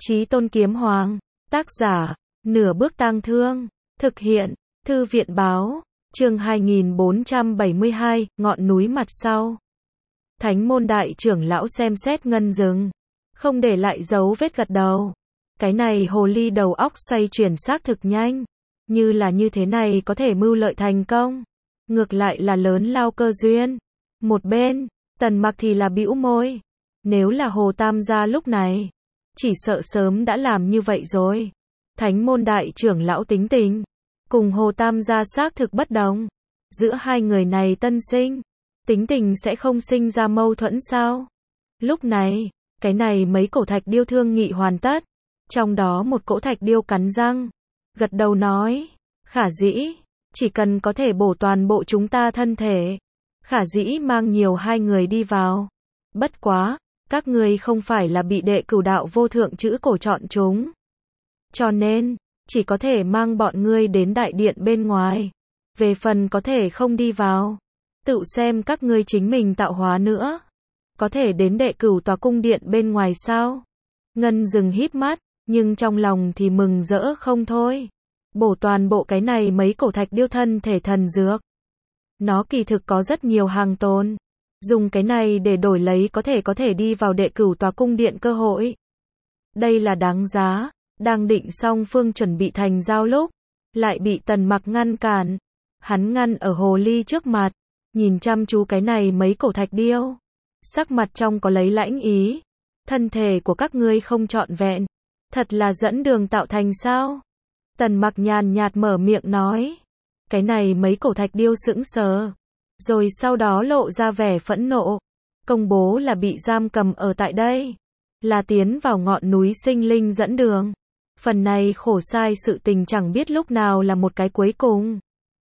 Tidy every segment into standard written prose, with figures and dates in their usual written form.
Chí Tôn Kiếm Hoàng, tác giả, Nửa Bước Tang Thương, thực hiện, Thư viện báo, chương 2472, ngọn núi mặt sau. Thánh môn đại trưởng lão xem xét ngân rừng, không để lại dấu vết gật đầu. Cái này hồ ly đầu óc xoay chuyển xác thực nhanh, như là như thế này có thể mưu lợi thành công, ngược lại là lớn lao cơ duyên. Một bên, Tần Mặc thì là bĩu môi, nếu là Hồ Tam gia lúc này, chỉ sợ sớm đã làm như vậy rồi. Thánh môn đại trưởng lão tính tình, cùng Hồ Tam gia xác thực bất đồng. Giữa hai người này tân sinh, tính tình sẽ không sinh ra mâu thuẫn sao? Lúc này, cái này mấy cổ thạch điêu thương nghị hoàn tất. Trong đó một cỗ thạch điêu cắn răng, gật đầu nói, khả dĩ, chỉ cần có thể bổ toàn bộ chúng ta thân thể, khả dĩ mang nhiều hai người đi vào. Bất quá, các ngươi không phải là bị đệ cửu đạo vô thượng chữ cổ chọn chúng. Cho nên, chỉ có thể mang bọn ngươi đến đại điện bên ngoài. Về phần có thể không đi vào, tự xem các ngươi chính mình tạo hóa nữa. Có thể đến đệ cửu tòa cung điện bên ngoài sao? Ngân Dừng híp mắt, nhưng trong lòng thì mừng rỡ không thôi. Bổ toàn bộ cái này mấy cổ thạch điêu thân thể thần dược. Nó kỳ thực có rất nhiều hàng tồn. Dùng cái này để đổi lấy có thể đi vào đệ cửu tòa cung điện cơ hội. Đây là đáng giá. Đang định song phương chuẩn bị thành giao lúc, lại bị Tần Mặc ngăn cản. Hắn ngăn ở hồ ly trước mặt, nhìn chăm chú cái này mấy cổ thạch điêu. Sắc mặt trong có lấy lãnh ý. Thân thể của các ngươi không trọn vẹn, thật là dẫn đường tạo thành sao? Tần Mặc nhàn nhạt mở miệng nói. Cái này mấy cổ thạch điêu sững sờ, rồi sau đó lộ ra vẻ phẫn nộ, công bố là bị giam cầm ở tại đây, là tiến vào ngọn núi sinh linh dẫn đường. Phần này khổ sai sự tình chẳng biết lúc nào là một cái cuối cùng.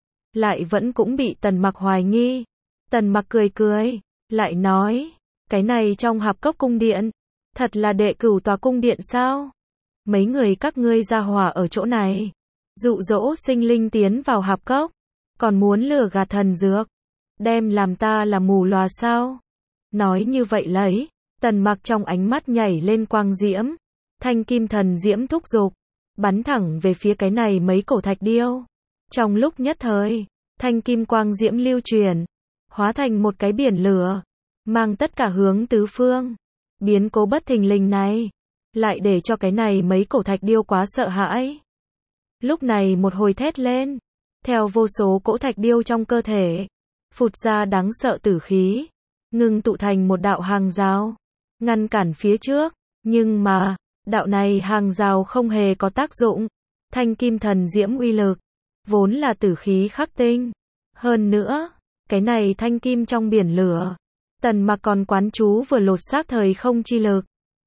Lại vẫn cũng bị Tần Mặc hoài nghi. Tần Mặc cười cười, lại nói, cái này trong Hạp Cốc cung điện, thật là đệ cửu tòa cung điện sao? Mấy người các ngươi ra hòa ở chỗ này, dụ dỗ sinh linh tiến vào Hạp Cốc, còn muốn lừa gạt thần dược, đem làm ta là mù lòa sao? Nói như vậy lấy, Tần Mặc trong ánh mắt nhảy lên quang diễm, thanh kim thần diễm thúc giục, bắn thẳng về phía cái này mấy cổ thạch điêu. Trong lúc nhất thời, thanh kim quang diễm lưu truyền, hóa thành một cái biển lửa, mang tất cả hướng tứ phương. Biến cố bất thình lình này, lại để cho cái này mấy cổ thạch điêu quá sợ hãi. Lúc này một hồi thét lên, theo vô số cỗ thạch điêu trong cơ thể, phụt ra đáng sợ tử khí, ngưng tụ thành một đạo hàng rào, ngăn cản phía trước. Nhưng mà, đạo này hàng rào không hề có tác dụng. Thanh kim thần diễm uy lực, vốn là tử khí khắc tinh. Hơn nữa, cái này thanh kim trong biển lửa, Tần Mặc còn quán chú vừa lột xác thời không chi lực.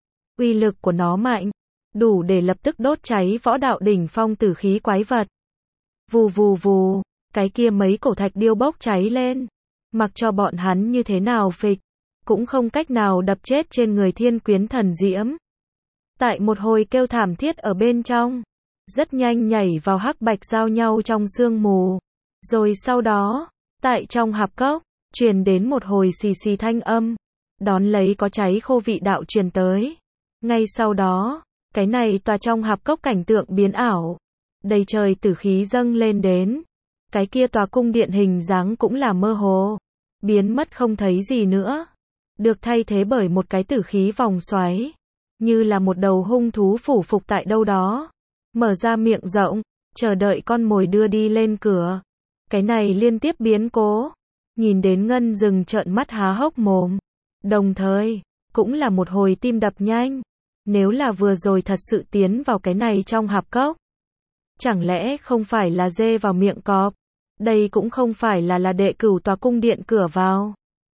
Uy lực của nó mạnh, đủ để lập tức đốt cháy võ đạo đỉnh phong tử khí quái vật. Vù vù vù, cái kia mấy cổ thạch điêu bốc cháy lên, mặc cho bọn hắn như thế nào phịch, cũng không cách nào đập chết trên người thiên quyến thần diễm. Tại một hồi kêu thảm thiết ở bên trong, rất nhanh nhảy vào hắc bạch giao nhau trong sương mù. Rồi sau đó, tại trong hạp cốc, truyền đến một hồi xì xì thanh âm, đón lấy có cháy khô vị đạo truyền tới. Ngay sau đó, cái này tòa trong hạp cốc cảnh tượng biến ảo, đầy trời tử khí dâng lên đến. Cái kia tòa cung điện hình dáng cũng là mơ hồ, biến mất không thấy gì nữa, được thay thế bởi một cái tử khí vòng xoáy, như là một đầu hung thú phủ phục tại đâu đó, mở ra miệng rộng, chờ đợi con mồi đưa đi lên cửa. Cái này liên tiếp biến cố, nhìn đến Ngân Dừng trợn mắt há hốc mồm, đồng thời, cũng là một hồi tim đập nhanh. Nếu là vừa rồi thật sự tiến vào cái này trong hạp cốc, chẳng lẽ không phải là dê vào miệng cọp? Đây cũng không phải là đệ cửu tòa cung điện cửa vào,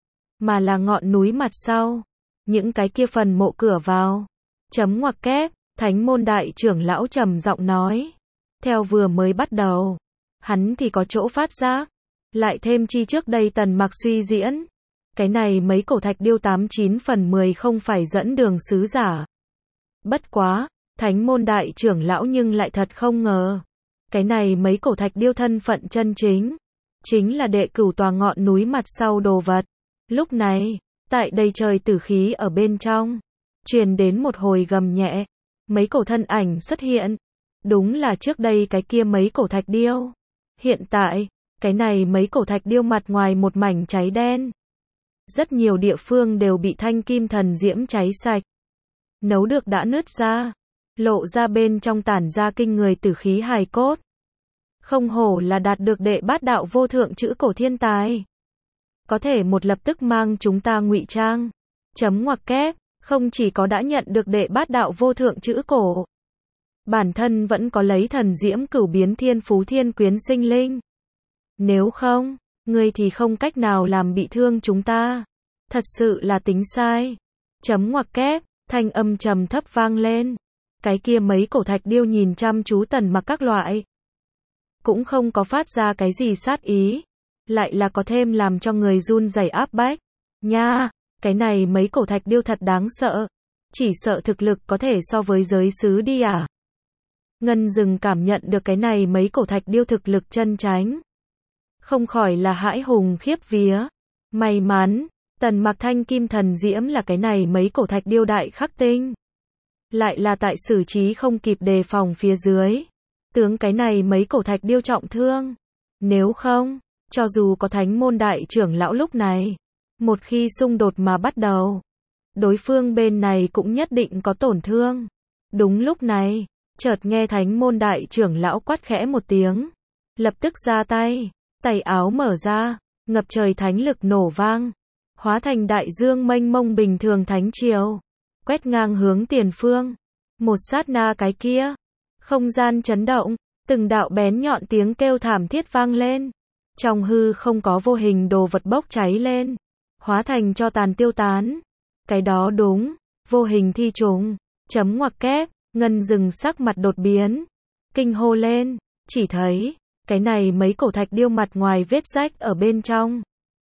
mà là ngọn núi mặt sau, những cái kia phần mộ cửa vào. Chấm ngoặc kép, Thánh môn đại trưởng lão trầm giọng nói. Theo vừa mới bắt đầu, hắn thì có chỗ phát giác, lại thêm chi trước đây Tần Mặc suy diễn, cái này mấy cổ thạch điêu 89 phần 10 không phải dẫn đường sứ giả. Bất quá, Thánh môn đại trưởng lão nhưng lại thật không ngờ, cái này mấy cổ thạch điêu thân phận chân chính là đệ cửu tòa ngọn núi mặt sau đồ vật. Lúc này, tại đây trời tử khí ở bên trong, truyền đến một hồi gầm nhẹ, mấy cổ thân ảnh xuất hiện. Đúng là trước đây cái kia mấy cổ thạch điêu. Hiện tại, cái này mấy cổ thạch điêu mặt ngoài một mảnh cháy đen. Rất nhiều địa phương đều bị thanh kim thần diễm cháy sạch. Nấu được đã nứt ra, lộ ra bên trong tản ra kinh người tử khí hài cốt. Không hổ là đạt được đệ bát đạo vô thượng chữ cổ thiên tài. Có thể một lập tức mang chúng ta ngụy trang. Chấm ngoặc kép, không chỉ có đã nhận được đệ bát đạo vô thượng chữ cổ. Bản thân vẫn có lấy thần diễm cửu biến thiên phú thiên quyến sinh linh. Nếu không, ngươi thì không cách nào làm bị thương chúng ta. Thật sự là tính sai. Chấm ngoặc kép, thanh âm trầm thấp vang lên. Cái kia mấy cổ thạch điêu nhìn chăm chú Tần Mặc các loại. Cũng không có phát ra cái gì sát ý. Lại là có thêm làm cho người run rẩy áp bách. Nha, cái này mấy cổ thạch điêu thật đáng sợ. Chỉ sợ thực lực có thể so với giới sứ đi à. Ngân Dừng cảm nhận được cái này mấy cổ thạch điêu thực lực chân chánh. Không khỏi là hãi hùng khiếp vía. May mắn, Tần Mặc thanh kim thần diễm là cái này mấy cổ thạch điêu đại khắc tinh. Lại là tại xử trí không kịp đề phòng phía dưới. Tướng cái này mấy cổ thạch điêu trọng thương. Nếu không, cho dù có thánh môn đại trưởng lão lúc này, một khi xung đột mà bắt đầu, đối phương bên này cũng nhất định có tổn thương. Đúng lúc này, chợt nghe thánh môn đại trưởng lão quát khẽ một tiếng. Lập tức ra tay, tay áo mở ra, ngập trời thánh lực nổ vang. Hóa thành đại dương mênh mông bình thường thánh triều. Quét ngang hướng tiền phương. Một sát na cái kia. Không gian chấn động, từng đạo bén nhọn tiếng kêu thảm thiết vang lên. Trong hư không có vô hình đồ vật bốc cháy lên. Hóa thành cho tàn tiêu tán. Cái đó đúng, vô hình thi trùng. Chấm ngoặc kép, Ngân Dừng sắc mặt đột biến. Kinh hô lên, chỉ thấy, cái này mấy cổ thạch điêu mặt ngoài vết rách ở bên trong.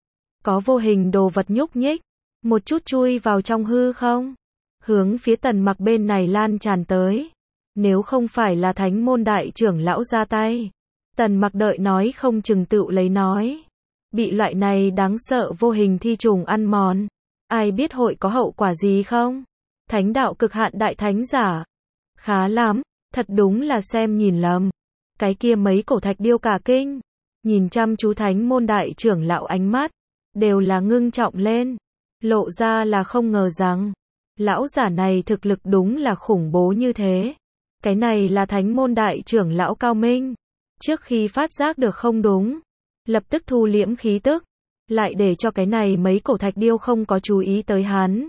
Có vô hình đồ vật nhúc nhích, một chút chui vào trong hư không. Hướng phía Tần Mặc bên này lan tràn tới. Nếu không phải là thánh môn đại trưởng lão ra tay, Tần Mặc đợi nói không chừng tựu lấy nói. Bị loại này đáng sợ vô hình thi trùng ăn mòn. Ai biết hội có hậu quả gì không? Thánh đạo cực hạn đại thánh giả. Khá lắm, thật đúng là xem nhìn lầm. Cái kia mấy cổ thạch điêu cả kinh. Nhìn chăm chú thánh môn đại trưởng lão ánh mắt. Đều là ngưng trọng lên. Lộ ra là không ngờ rằng. Lão giả này thực lực đúng là khủng bố như thế. Cái này là thánh môn đại trưởng lão cao minh. Trước khi phát giác được không đúng, lập tức thu liễm khí tức. Lại để cho cái này mấy cổ thạch điêu không có chú ý tới hắn.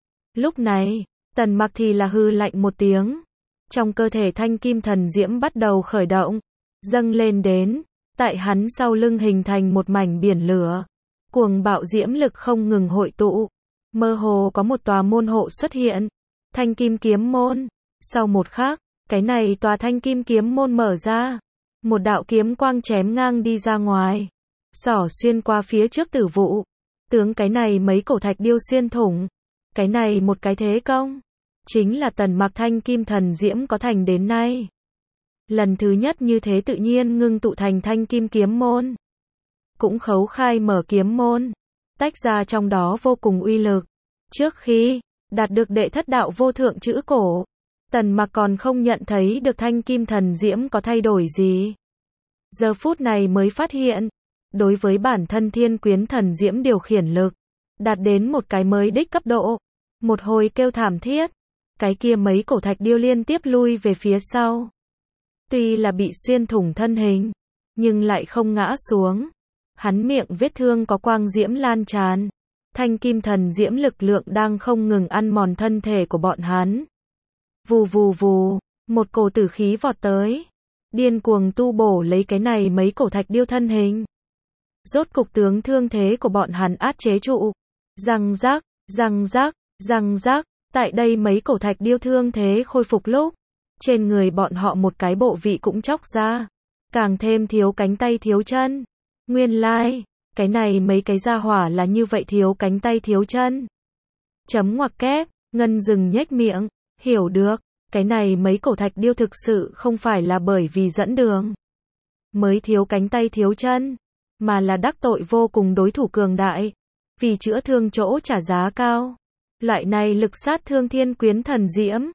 Lúc này, Tần Mặc thì là hư lạnh một tiếng. Trong cơ thể thanh kim thần diễm bắt đầu khởi động. Dâng lên đến. Tại hắn sau lưng hình thành một mảnh biển lửa. Cuồng bạo diễm lực không ngừng hội tụ. Mơ hồ có một tòa môn hộ xuất hiện. Thanh kim kiếm môn. Sau một khắc, cái này tòa thanh kim kiếm môn mở ra. Một đạo kiếm quang chém ngang đi ra ngoài. Xỏ xuyên qua phía trước tử vụ. Tướng cái này mấy cổ thạch điêu xuyên thủng. Cái này một cái thế công. Chính là Tần Mặc thanh kim thần diễm có thành đến nay. Lần thứ nhất như thế tự nhiên ngưng tụ thành thanh kim kiếm môn. Cũng khấu khai mở kiếm môn. Tách ra trong đó vô cùng uy lực. Trước khi đạt được đệ thất đạo vô thượng chữ cổ, Tần Mặc còn không nhận thấy được thanh kim thần diễm có thay đổi gì. Giờ phút này mới phát hiện, đối với bản thân thiên quyến thần diễm điều khiển lực, đạt đến một cái mới đích cấp độ. Một hồi kêu thảm thiết, cái kia mấy cổ thạch điêu liên tiếp lui về phía sau. Tuy là bị xuyên thủng thân hình, nhưng lại không ngã xuống. Hắn miệng vết thương có quang diễm lan tràn. Thanh kim thần diễm lực lượng đang không ngừng ăn mòn thân thể của bọn hắn. Vù vù vù, một cổ tử khí vọt tới. Điên cuồng tu bổ lấy cái này mấy cổ thạch điêu thân hình. Rốt cục tướng thương thế của bọn hắn át chế trụ. Răng rắc, răng rắc, răng rắc. Tại đây mấy cổ thạch điêu thương thế khôi phục lúc. Trên người bọn họ một cái bộ vị cũng chóc ra. Càng thêm thiếu cánh tay thiếu chân. Nguyên lai, cái này mấy cái gia hỏa là như vậy thiếu cánh tay thiếu chân. Chấm ngoặc kép, Ngân Dừng nhếch miệng, hiểu được, cái này mấy cổ thạch điêu thực sự không phải là bởi vì dẫn đường. Mới thiếu cánh tay thiếu chân, mà là đắc tội vô cùng đối thủ cường đại. Vì chữa thương chỗ trả giá cao. Loại này lực sát thương thiên quyến thần diễm.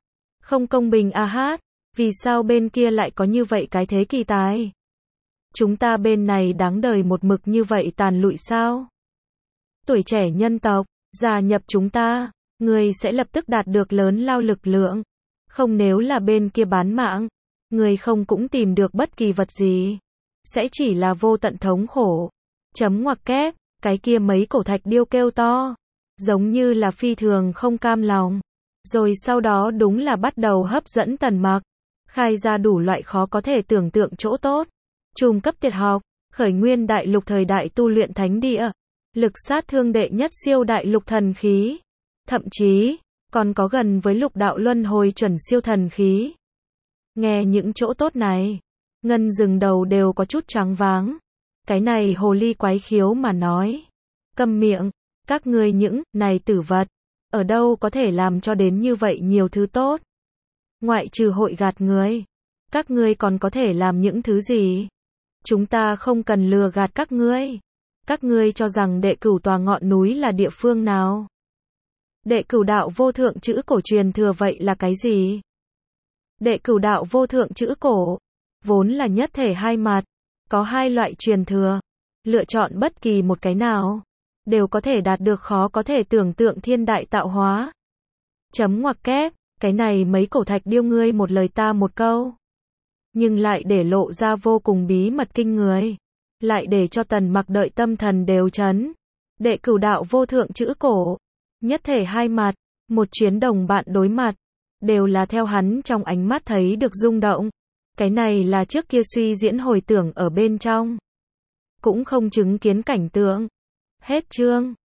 Không công bình a hát, vì sao bên kia lại có như vậy cái thế kỳ tài? Chúng ta bên này đáng đời một mực như vậy tàn lụi sao? Tuổi trẻ nhân tộc, gia nhập chúng ta, người sẽ lập tức đạt được lớn lao lực lượng. Không nếu là bên kia bán mạng, người không cũng tìm được bất kỳ vật gì. Sẽ chỉ là vô tận thống khổ. Chấm ngoặc kép, cái kia mấy cổ thạch điêu kêu to. Giống như là phi thường không cam lòng. Rồi sau đó đúng là bắt đầu hấp dẫn Tần Mặc. Khai ra đủ loại khó có thể tưởng tượng chỗ tốt. Trùm cấp tuyệt học, khởi nguyên đại lục thời đại tu luyện thánh địa. Lực sát thương đệ nhất siêu đại lục thần khí. Thậm chí, còn có gần với lục đạo luân hồi chuẩn siêu thần khí. Nghe những chỗ tốt này, Ngân dừng đầu đều có chút choáng váng. Cái này hồ ly quái khiếu mà nói. Câm miệng, các ngươi những này tử vật, ở đâu có thể làm cho đến như vậy nhiều thứ tốt. Ngoại trừ hội gạt người, các ngươi còn có thể làm những thứ gì? Chúng ta không cần lừa gạt các ngươi. Các ngươi cho rằng Đệ Cửu tòa ngọn núi là địa phương nào? Đệ Cửu đạo vô thượng chữ cổ truyền thừa vậy là cái gì? Đệ Cửu đạo vô thượng chữ cổ, vốn là nhất thể hai mặt, có hai loại truyền thừa. Lựa chọn bất kỳ một cái nào, đều có thể đạt được khó có thể tưởng tượng thiên đại tạo hóa. Chấm ngoặc kép, cái này mấy cổ thạch điêu ngươi một lời ta một câu. Nhưng lại để lộ ra vô cùng bí mật kinh người. Lại để cho Tần Mặc đợi tâm thần đều chấn. Đệ Cửu đạo vô thượng chữ cổ, nhất thể hai mặt, một chuyến đồng bạn đối mặt, đều là theo hắn trong ánh mắt thấy được rung động. Cái này là trước kia suy diễn hồi tưởng ở bên trong, cũng không chứng kiến cảnh tượng. Hết chương.